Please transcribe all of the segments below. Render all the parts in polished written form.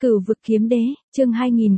Cửu vực kiếm đế, chương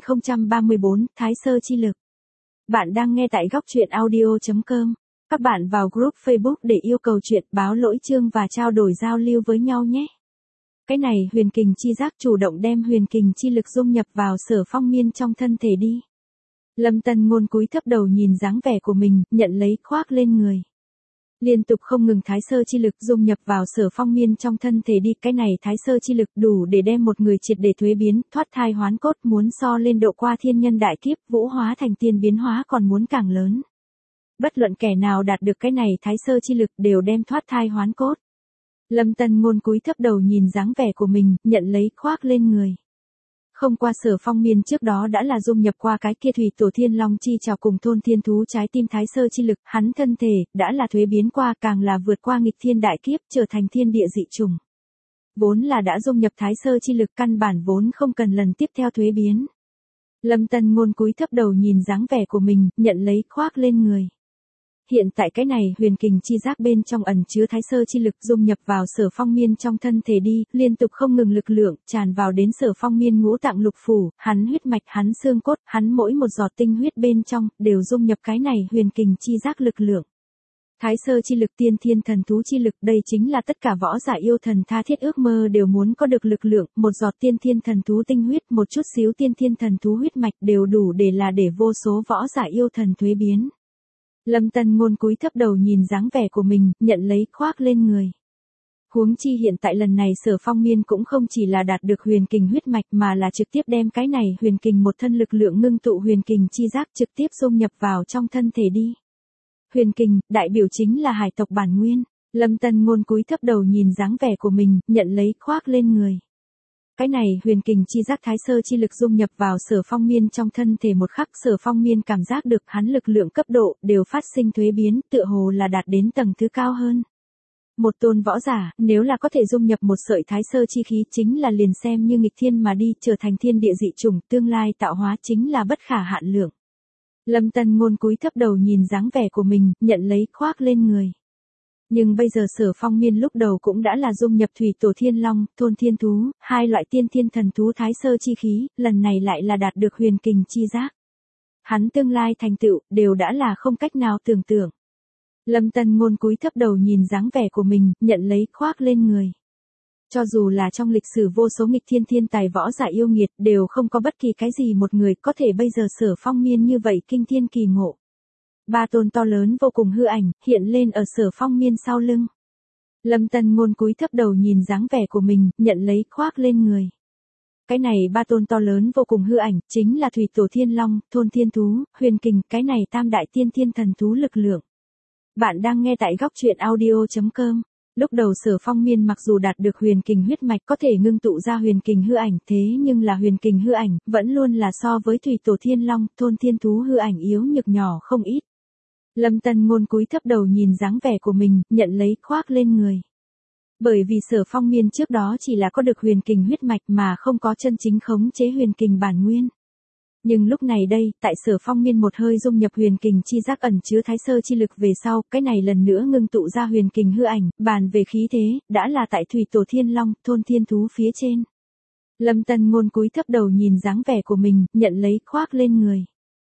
2034, Thái Sơ chi lực. Bạn đang nghe tại góc truyện audio.com. Các bạn vào group Facebook để yêu cầu chuyện, báo lỗi chương và trao đổi giao lưu với nhau nhé. Cái này huyền kình chi giác chủ động đem huyền kình chi lực dung nhập vào Sở Phong Miên trong thân thể đi. Lâm Tân Ngôn cúi thấp đầu nhìn dáng vẻ của mình, nhận lấy khoác lên người. Liên tục không ngừng Thái Sơ chi lực dung nhập vào Sở Phong Miên trong thân thể đi, cái này Thái Sơ chi lực đủ để đem một người triệt để thuế biến, thoát thai hoán cốt, muốn so lên độ qua thiên nhân đại kiếp, vũ hóa thành tiên biến hóa còn muốn càng lớn. Bất luận kẻ nào đạt được cái này Thái Sơ chi lực đều đem thoát thai hoán cốt. Lâm Tân Ngôn cúi thấp đầu nhìn dáng vẻ của mình, nhận lấy khoác lên người. Không qua Sở Phong Miên trước đó đã là dung nhập qua cái kia thủy tổ thiên long chi trảo cùng thôn thiên thú trái tim Thái Sơ chi lực, hắn thân thể đã là thuế biến qua, càng là vượt qua nghịch thiên đại kiếp, trở thành thiên địa dị trùng. Vốn là đã dung nhập Thái Sơ chi lực, căn bản vốn không cần lần tiếp theo thuế biến. Lâm Tân Ngôn cúi thấp đầu nhìn dáng vẻ của mình, nhận lấy khoác lên người. Hiện tại cái này huyền kình chi giác bên trong ẩn chứa Thái Sơ chi lực dung nhập vào Sở Phong Miên trong thân thể đi, liên tục không ngừng lực lượng tràn vào đến Sở Phong Miên ngũ tạng lục phủ, hắn huyết mạch, hắn xương cốt, hắn mỗi một giọt tinh huyết bên trong đều dung nhập cái này huyền kình chi giác lực lượng. Thái Sơ chi lực, tiên thiên thần thú chi lực, đây chính là tất cả võ giả yêu thần tha thiết ước mơ đều muốn có được lực lượng, một giọt tiên thiên thần thú tinh huyết, một chút xíu tiên thiên thần thú huyết mạch đều đủ để vô số võ giả yêu thần thuế biến. Lâm Tân Ngôn cúi thấp đầu nhìn dáng vẻ của mình, nhận lấy khoác lên người. Huống chi hiện tại lần này Sở Phong Miên cũng không chỉ là đạt được huyền kình huyết mạch mà là trực tiếp đem cái này huyền kình một thân lực lượng ngưng tụ huyền kình chi giác trực tiếp dung nhập vào trong thân thể đi. Huyền kình, đại biểu chính là hải tộc bản nguyên. Lâm Tân Ngôn cúi thấp đầu nhìn dáng vẻ của mình, nhận lấy khoác lên người. Cái này huyền kình chi giác Thái Sơ chi lực dung nhập vào Sở Phong Miên trong thân thể một khắc, Sở Phong Miên cảm giác được hắn lực lượng cấp độ đều phát sinh thuế biến, tựa hồ là đạt đến tầng thứ cao hơn. Một tôn võ giả, nếu là có thể dung nhập một sợi Thái Sơ chi khí, chính là liền xem như nghịch thiên mà đi, trở thành thiên địa dị chủng, tương lai tạo hóa chính là bất khả hạn lượng. Lâm Tân Ngôn cúi thấp đầu nhìn dáng vẻ của mình, nhận lấy khoác lên người. Nhưng bây giờ Sở Phong Miên lúc đầu cũng đã là dung nhập thủy tổ thiên long, thôn thiên thú, hai loại tiên thiên thần thú Thái Sơ chi khí, lần này lại là đạt được huyền kình chi giác. Hắn tương lai thành tựu, đều đã là không cách nào tưởng tượng. Lâm Tân Ngôn cúi thấp đầu nhìn dáng vẻ của mình, nhận lấy khoác lên người. Cho dù là trong lịch sử vô số nghịch thiên thiên tài võ giả yêu nghiệt, đều không có bất kỳ cái gì một người có thể bây giờ Sở Phong Miên như vậy kinh thiên kỳ ngộ. Ba tôn to lớn vô cùng hư ảnh, hiện lên ở Sở Phong Miên sau lưng. Lâm Tân Ngôn cúi thấp đầu nhìn dáng vẻ của mình, nhận lấy khoác lên người. Cái này ba tôn to lớn vô cùng hư ảnh, chính là thủy tổ thiên long, thôn thiên thú, huyền kình, cái này tam đại tiên thiên thần thú lực lượng. Bạn đang nghe tại góc truyện audio.com. Lúc đầu Sở Phong Miên mặc dù đạt được huyền kình huyết mạch có thể ngưng tụ ra huyền kình hư ảnh, thế nhưng là huyền kình hư ảnh, vẫn luôn là so với thủy tổ thiên long, thôn thiên thú hư ảnh yếu nhược nhỏ không ít. Lâm Tân Ngôn cúi thấp đầu nhìn dáng vẻ của mình, nhận lấy khoác lên người. Bởi vì Sở Phong Miên trước đó chỉ là có được huyền kình huyết mạch mà không có chân chính khống chế huyền kình bản nguyên. Nhưng lúc này đây, tại Sở Phong Miên một hơi dung nhập huyền kình chi giác ẩn chứa Thái Sơ chi lực về sau, cái này lần nữa ngưng tụ ra huyền kình hư ảnh, bàn về khí thế, đã là tại thủy tổ thiên long, thôn thiên thú phía trên. Lâm Tân Ngôn cúi thấp đầu nhìn dáng vẻ của mình, nhận lấy khoác lên người.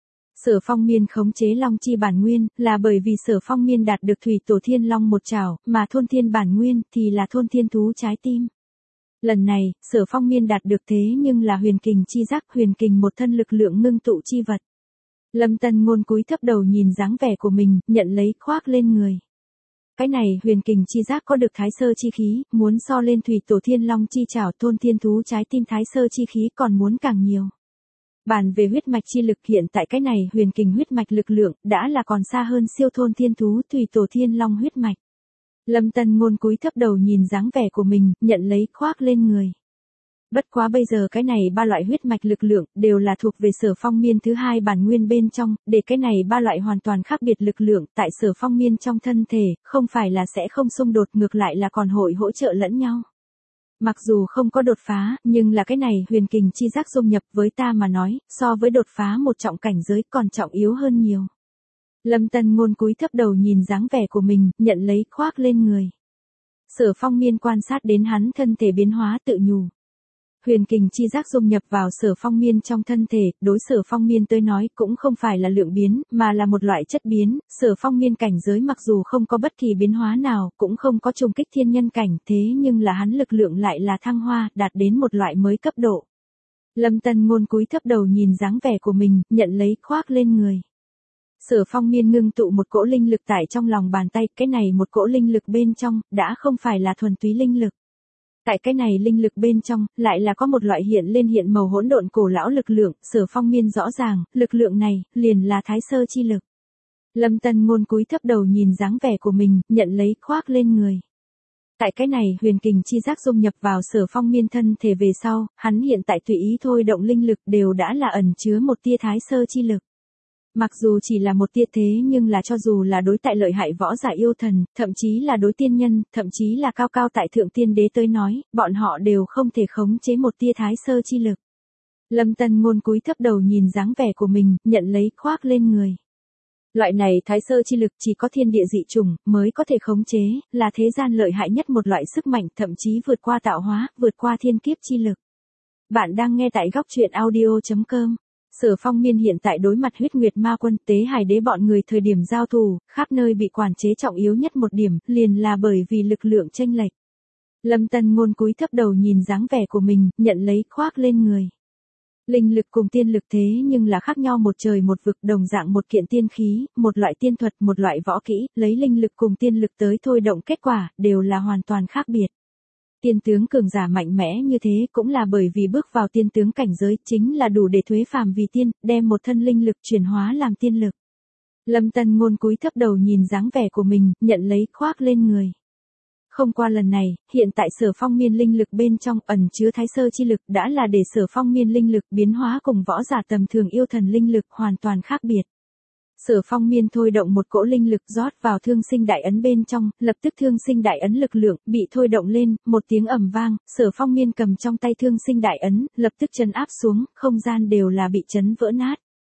Sở Phong Miên khống chế long chi bản nguyên, là bởi vì Sở Phong Miên đạt được thủy tổ thiên long một trảo, mà thôn thiên bản nguyên, thì là thôn thiên thú trái tim. Lần này, Sở Phong Miên đạt được thế nhưng là huyền kình chi giác, huyền kình một thân lực lượng ngưng tụ chi vật. Lâm Tân Ngôn cúi thấp đầu nhìn dáng vẻ của mình, nhận lấy khoác lên người. Cái này huyền kình chi giác có được Thái Sơ chi khí, muốn so lên thủy tổ thiên long chi trảo, thôn thiên thú trái tim Thái Sơ chi khí còn muốn càng nhiều. Bàn về huyết mạch chi lực, hiện tại cái này huyền kình huyết mạch lực lượng, đã là còn xa hơn siêu thôn thiên thú thủy tổ thiên long huyết mạch. Lâm Tân Ngôn cúi thấp đầu nhìn dáng vẻ của mình, nhận lấy khoác lên người. Bất quá bây giờ cái này ba loại huyết mạch lực lượng, đều là thuộc về Sở Phong Miên thứ hai bản nguyên bên trong, để cái này ba loại hoàn toàn khác biệt lực lượng, tại Sở Phong Miên trong thân thể, không phải là sẽ không xung đột, ngược lại là còn hội hỗ trợ lẫn nhau. Mặc dù không có đột phá, nhưng là cái này huyền kình chi giác dung nhập với ta mà nói, so với đột phá một trọng cảnh giới còn trọng yếu hơn nhiều. Lâm Tân Ngôn cúi thấp đầu nhìn dáng vẻ của mình, nhận lấy khoác lên người. Sở Phong Miên quan sát đến hắn thân thể biến hóa tự nhủ. huyền kình chi giác dung nhập vào Sở Phong Miên trong thân thể, đối Sở Phong Miên tới nói cũng không phải là lượng biến, mà là một loại chất biến. Sở Phong Miên cảnh giới mặc dù không có bất kỳ biến hóa nào, cũng không có trùng kích thiên nhân cảnh, thế nhưng là hắn lực lượng lại là thăng hoa, đạt đến một loại mới cấp độ. Lâm Tân Ngôn cúi thấp đầu nhìn dáng vẻ của mình, nhận lấy khoác lên người. Sở Phong Miên ngưng tụ một cỗ linh lực tại trong lòng bàn tay, cái này một cỗ linh lực bên trong, đã không phải là thuần túy linh lực. Tại cái này linh lực bên trong, lại là có một loại hiện lên hiện màu hỗn độn cổ lão lực lượng, Sở Phong Miên rõ ràng, lực lượng này, liền là Thái Sơ chi lực. Lâm Tân Ngôn cúi thấp đầu nhìn dáng vẻ của mình, nhận lấy khoác lên người. Tại cái này huyền kình chi giác dung nhập vào Sở Phong Miên thân thể về sau, hắn hiện tại tùy ý thôi động linh lực đều đã là ẩn chứa một tia Thái Sơ chi lực. Mặc dù chỉ là một tia thế nhưng là cho dù là đối tại lợi hại võ giả yêu thần, thậm chí là đối tiên nhân, thậm chí là cao cao tại thượng tiên đế tới nói, bọn họ đều không thể khống chế một tia Thái Sơ chi lực. Lâm Tân Ngôn cúi thấp đầu nhìn dáng vẻ của mình, nhận lấy khoác lên người. Loại này Thái Sơ chi lực chỉ có thiên địa dị chủng mới có thể khống chế, là thế gian lợi hại nhất một loại sức mạnh, thậm chí vượt qua tạo hóa, vượt qua thiên kiếp chi lực. Bạn đang nghe tại góc truyện audio.com. Sở Phong Miên hiện tại đối mặt Huyết Nguyệt Ma Quân, Tế Hải Đế bọn người thời điểm giao thủ, khắp nơi bị quản chế, trọng yếu nhất một điểm, liền là bởi vì lực lượng chênh lệch. Lâm Tân Ngôn cúi thấp đầu nhìn dáng vẻ của mình, nhận lấy khoác lên người. Linh lực cùng tiên lực thế nhưng là khác nhau một trời một vực, đồng dạng một kiện tiên khí, một loại tiên thuật, một loại võ kỹ, lấy linh lực cùng tiên lực tới thôi động kết quả, đều là hoàn toàn khác biệt. Tiên tướng cường giả mạnh mẽ như thế cũng là bởi vì bước vào tiên tướng cảnh giới chính là đủ để thuế phàm vì tiên, đem một thân linh lực chuyển hóa làm tiên lực. Lâm Tân Ngôn cúi thấp đầu nhìn dáng vẻ của mình, nhận lấy khoác lên người. Không qua lần này, hiện tại Sở Phong Miên linh lực bên trong ẩn chứa Thái Sơ chi lực đã là để Sở Phong Miên linh lực biến hóa cùng võ giả tầm thường yêu thần linh lực hoàn toàn khác biệt. Sở Phong Miên thôi động một cỗ linh lực rót vào Thương Sinh Đại Ấn bên trong, lập tức Thương Sinh Đại Ấn lực lượng bị thôi động lên, một tiếng ầm vang, Sở Phong Miên cầm trong tay Thương Sinh Đại Ấn, lập tức trấn áp xuống, không gian đều là bị chấn vỡ nát.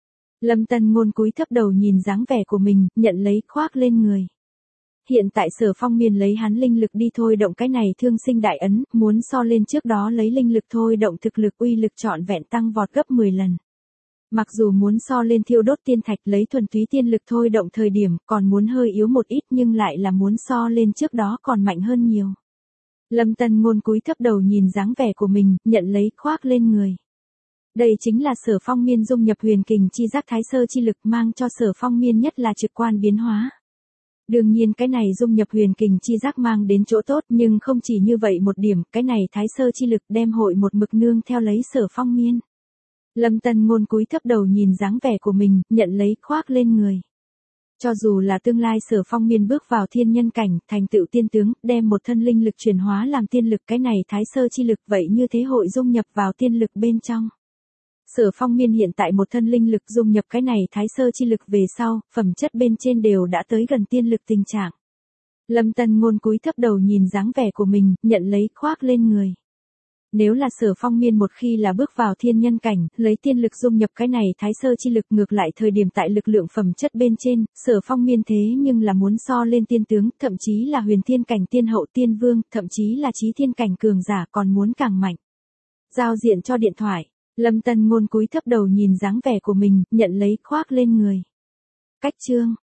Lâm Tân Ngôn cúi thấp đầu nhìn dáng vẻ của mình, nhận lấy khoác lên người. Hiện tại Sở Phong Miên lấy hắn linh lực đi thôi động cái này Thương Sinh Đại Ấn, muốn so lên trước đó lấy linh lực thôi động thực lực uy lực trọn vẹn tăng vọt gấp 10 lần. Mặc dù muốn so lên thiêu đốt tiên thạch lấy thuần túy tiên lực thôi động thời điểm còn muốn hơi yếu một ít nhưng lại là muốn so lên trước đó còn mạnh hơn nhiều. Lâm Tân Ngôn cúi thấp đầu nhìn dáng vẻ của mình, nhận lấy khoác lên người. Đây chính là Sở Phong Miên dung nhập huyền kình chi giác Thái Sơ chi lực mang cho Sở Phong Miên nhất là trực quan biến hóa. Đương nhiên cái này dung nhập huyền kình chi giác mang đến chỗ tốt nhưng không chỉ như vậy một điểm, cái này Thái Sơ chi lực đem hội một mực nương theo lấy Sở Phong Miên. Lâm Tân Ngôn cúi thấp đầu nhìn dáng vẻ của mình, nhận lấy khoác lên người. Cho dù là tương lai Sở Phong Miên bước vào thiên nhân cảnh, thành tựu tiên tướng, đem một thân linh lực chuyển hóa làm tiên lực, cái này Thái Sơ chi lực vậy như thế hội dung nhập vào tiên lực bên trong. Sở Phong Miên hiện tại một thân linh lực dung nhập cái này Thái Sơ chi lực về sau, phẩm chất bên trên đều đã tới gần tiên lực tình trạng. Lâm Tân Ngôn cúi thấp đầu nhìn dáng vẻ của mình, nhận lấy khoác lên người. Nếu là Sở Phong Miên một khi là bước vào thiên nhân cảnh, lấy tiên lực dung nhập cái này Thái Sơ chi lực, ngược lại thời điểm tại lực lượng phẩm chất bên trên, Sở Phong Miên thế nhưng là muốn so lên tiên tướng, thậm chí là huyền thiên cảnh tiên hậu tiên vương, thậm chí là chí thiên cảnh cường giả còn muốn càng mạnh. Giao diện cho điện thoại. Lâm Tân Ngôn cúi thấp đầu nhìn dáng vẻ của mình, nhận lấy khoác lên người. Cách chương